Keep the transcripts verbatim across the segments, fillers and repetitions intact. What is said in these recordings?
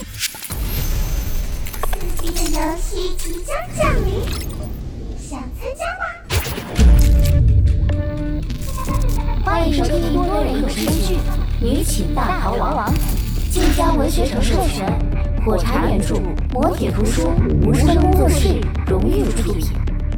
刺激的游戏即将降临，想参加吗？ 欢迎收听多人有声剧《女寝大逃亡》，晋江文学城授权，火柴原著，磨铁图书，无声工作室荣誉出品。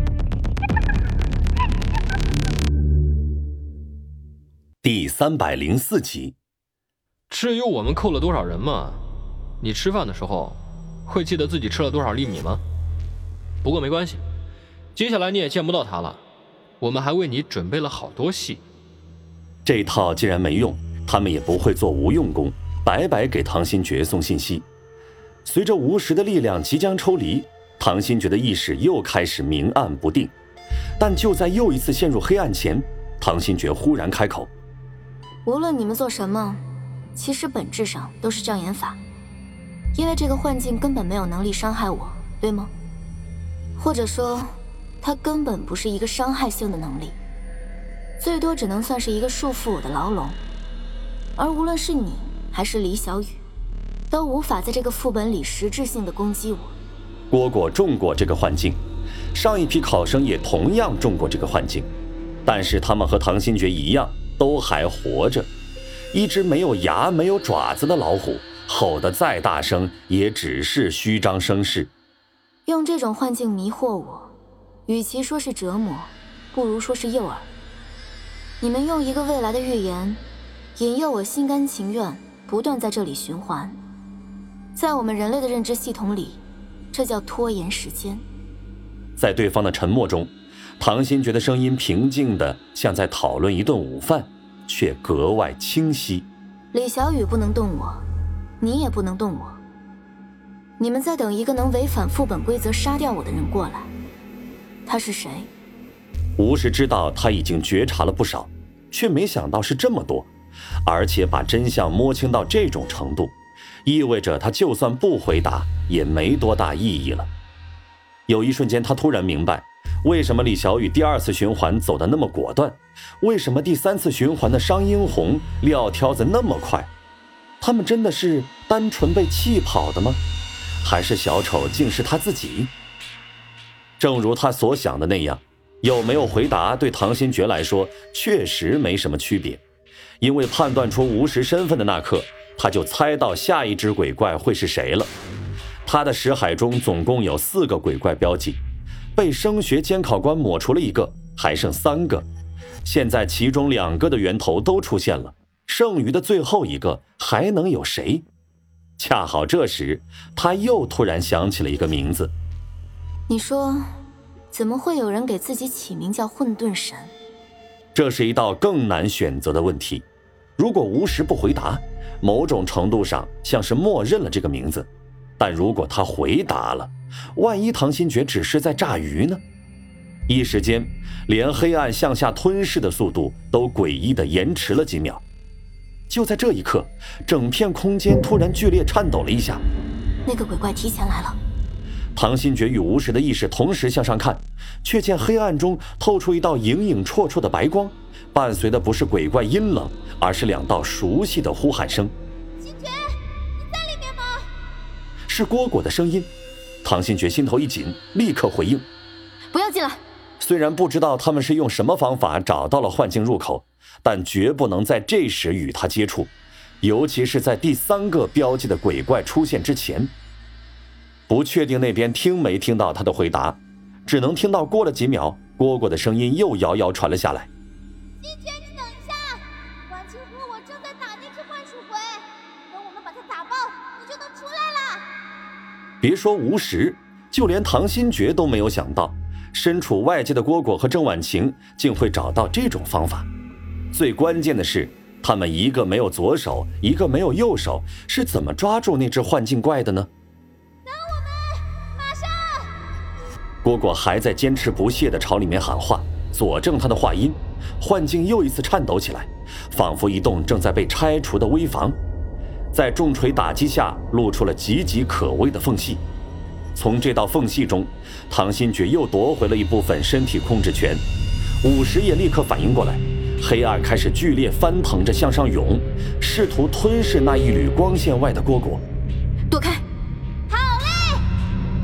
第三百零四集。 至于我们扣了多少人嘛，你吃饭的时候会记得自己吃了多少粒米吗？不过没关系，接下来你也见不到他了，我们还为你准备了好多戏。 这套既然没用，他们也不会做无用功，白白给唐新觉送信息。随着无时的力量即将抽离，唐新觉的意识又开始明暗不定。但就在又一次陷入黑暗前，唐新觉忽然开口： 无论你们做什么，其实本质上都是障眼法，因为这个幻境根本没有能力伤害我，对吗？或者说，它根本不是一个伤害性的能力，最多只能算是一个束缚我的牢笼。而无论是你还是李小雨，都无法在这个副本里实质性的攻击我。 蝈蝈中过这个幻境，上一批考生也同样中过这个幻境，但是他们和唐新觉一样，都还活着。一只没有牙没有爪子的老虎，吼得再大声也只是虚张声势。 用这种幻境迷惑我，与其说是折磨，不如说是诱饵。你们用一个未来的预言引诱我心甘情愿不断在这里循环，在我们人类的认知系统里，这叫拖延时间。 在对方的沉默中，唐新觉的声音平静的像在讨论一顿午饭，却格外清晰。 李小雨不能动我，你也不能动我。你们在等一个能违反副本规则杀掉我的人过来。他是谁？ 吴石知道他已经觉察了不少，却没想到是这么多，而且把真相摸清到这种程度，意味着他就算不回答也没多大意义了。有一瞬间他突然明白，为什么李小雨第二次循环走得那么果断，为什么第三次循环的商英红撂挑子那么快。他们真的是单纯被气跑的吗？还是小丑竟是他自己？正如他所想的那样，有没有回答对唐新觉来说确实没什么区别，因为判断出吴石身份的那刻，他就猜到下一只鬼怪会是谁了。他的识海中总共有四个鬼怪标记，被声学监考官抹除了一个，还剩三个。现在其中两个的源头都出现了，剩余的最后一个还能有谁？恰好这时他又突然想起了一个名字。 你说怎么会有人给自己起名叫混沌神？ 这是一道更难选择的问题。如果无时不回答，某种程度上像是默认了这个名字，但如果他回答了，万一唐新觉只是在炸鱼呢？一时间连黑暗向下吞噬的速度都诡异地延迟了几秒。就在这一刻，整片空间突然剧烈颤抖了一下。 那个鬼怪提前来了。 唐新觉与吴石的意识同时向上看，却见黑暗中透出一道影影绰绰的白光，伴随的不是鬼怪阴冷，而是两道熟悉的呼喊声。 新觉，你在里面吗？ 是蝈蝈的声音。唐新觉心头一紧，立刻回应： 不要进来。 虽然不知道他们是用什么方法找到了幻境入口，但绝不能在这时与他接触，尤其是在第三个标记的鬼怪出现之前。不确定那边听没听到他的回答，只能听到过了几秒，蝈蝈的声音又遥遥传了下来： 新觉，你等一下，婉清和我正在打那只幻鼠鬼，等我们把它打爆，你就能出来了。 别说无时，就连唐新觉都没有想到，身处外界的蝈蝈和郑婉晴竟会找到这种方法。最关键的是，他们一个没有左手，一个没有右手，是怎么抓住那只幻境怪的呢？ 等我们，马上！ 蝈蝈还在坚持不懈地朝里面喊话，佐证他的话音。幻境又一次颤抖起来，仿佛一栋正在被拆除的危房，在重锤打击下露出了岌岌可危的缝隙。从这道缝隙中，唐新觉又夺回了一部分身体控制权。五十也立刻反应过来，黑暗开始剧烈翻腾着向上涌，试图吞噬那一缕光线外的蝈蝈。 躲开！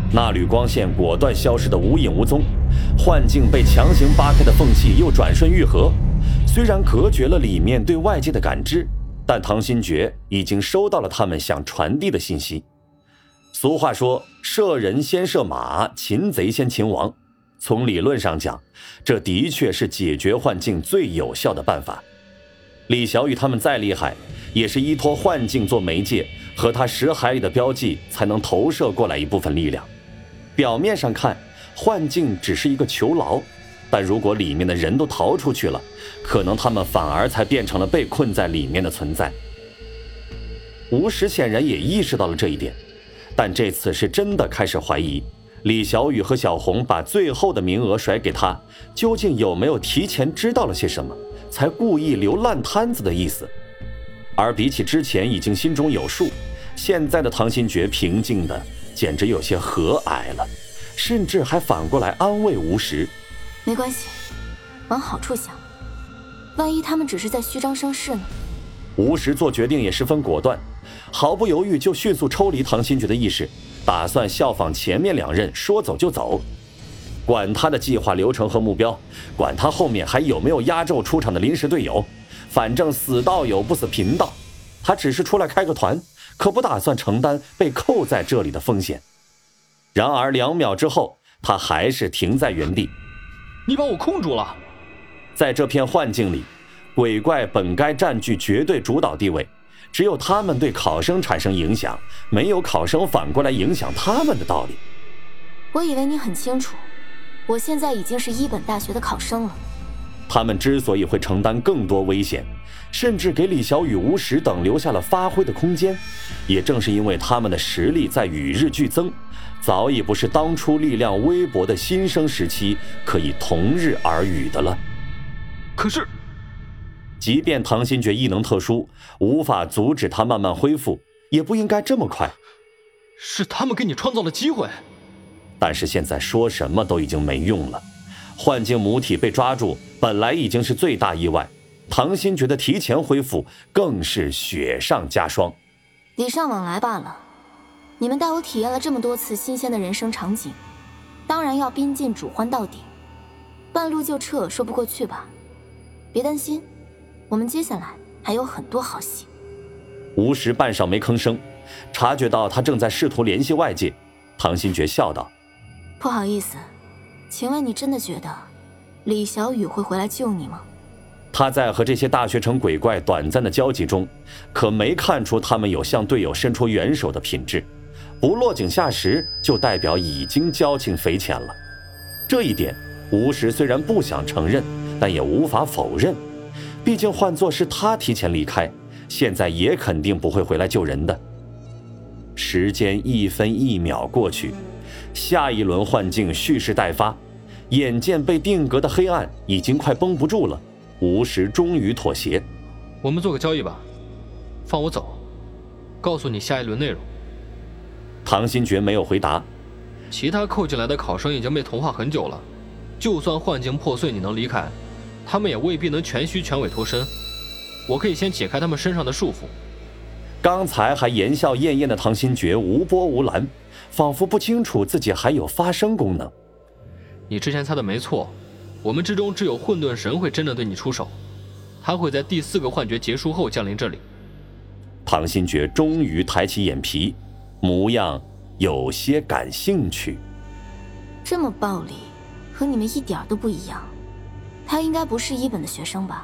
那缕光线果断消失得无影无踪，幻境被强行扒开的缝隙又转瞬愈合。虽然隔绝了里面对外界的感知，但唐新觉已经收到了他们想传递的信息。俗话说，射人先射马，擒贼先擒王。从理论上讲，这的确是解决幻境最有效的办法。李小雨他们再厉害，也是依托幻境做媒介，和他识海里的标记才能投射过来一部分力量。表面上看，幻境只是一个囚牢，但如果里面的人都逃出去了，可能他们反而才变成了被困在里面的存在。吴石显然也意识到了这一点，但这次是真的开始怀疑李小雨和小红把最后的名额甩给他，究竟有没有提前知道了些什么，才故意留烂摊子的意思。而比起之前已经心中有数，现在的唐新觉平静的简直有些和蔼了，甚至还反过来安慰吴石。 没关系，往好处想，万一他们只是在虚张声势呢？ 吴石做决定也十分果断，毫不犹豫就迅速抽离唐新觉的意识，打算效仿前面两任，说走就走。管他的计划流程和目标，管他后面还有没有压轴出场的临时队友，反正死道友不死贫道。他只是出来开个团，可不打算承担被扣在这里的风险。然而两秒之后，他还是停在原地。 你把我控住了。 在这片幻境里，鬼怪本该占据绝对主导地位，只有他们对考生产生影响，没有考生反过来影响他们的道理。 我以为你很清楚，我现在已经是一本大学的考生了。 他们之所以会承担更多危险，甚至给李小雨、吴石等留下了发挥的空间，也正是因为他们的实力在与日俱增，早已不是当初力量微薄的新生时期可以同日而语的了。 可是即便唐新觉异能特殊，无法阻止他慢慢恢复，也不应该这么快。 是他们给你创造了机会， 但是现在说什么都已经没用了。幻境母体被抓住本来已经是最大意外，唐新觉的提前恢复更是雪上加霜。 礼尚往来罢了，你们带我体验了这么多次新鲜的人生场景，当然要宾尽主欢到底。半路就撤说不过去吧？别担心，我们接下来还有很多好戏。 吴石半晌没吭声，察觉到他正在试图联系外界，唐新觉笑道： 不好意思，请问你真的觉得李小雨会回来救你吗？ 他在和这些大学城鬼怪短暂的交集中，可没看出他们有向队友伸出援手的品质，不落井下石就代表已经交情匪浅了。这一点吴石虽然不想承认，但也无法否认，毕竟换作是他提前离开，现在也肯定不会回来救人的。时间一分一秒过去，下一轮幻境蓄势待发，眼见被定格的黑暗已经快绷不住了，吴石终于妥协。 我们做个交易吧，放我走，告诉你下一轮内容。 唐新觉没有回答。 其他扣进来的考生已经被同化很久了，就算幻境破碎你能离开，他们也未必能全虚全伪脱身。我可以先解开他们身上的束缚。 刚才还言笑晏晏的唐新觉无波无澜，仿佛不清楚自己还有发声功能。 你之前猜的没错，我们之中只有混沌神会真正对你出手，他会在第四个幻觉结束后降临这里。 唐新觉终于抬起眼皮，模样有些感兴趣。 这么暴力，和你们一点都不一样。他应该不是一本的学生吧？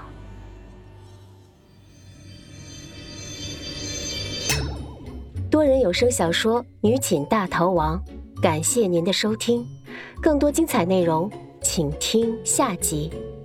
多人有声小说《女寝大逃亡》，感谢您的收听，更多精彩内容请听下集。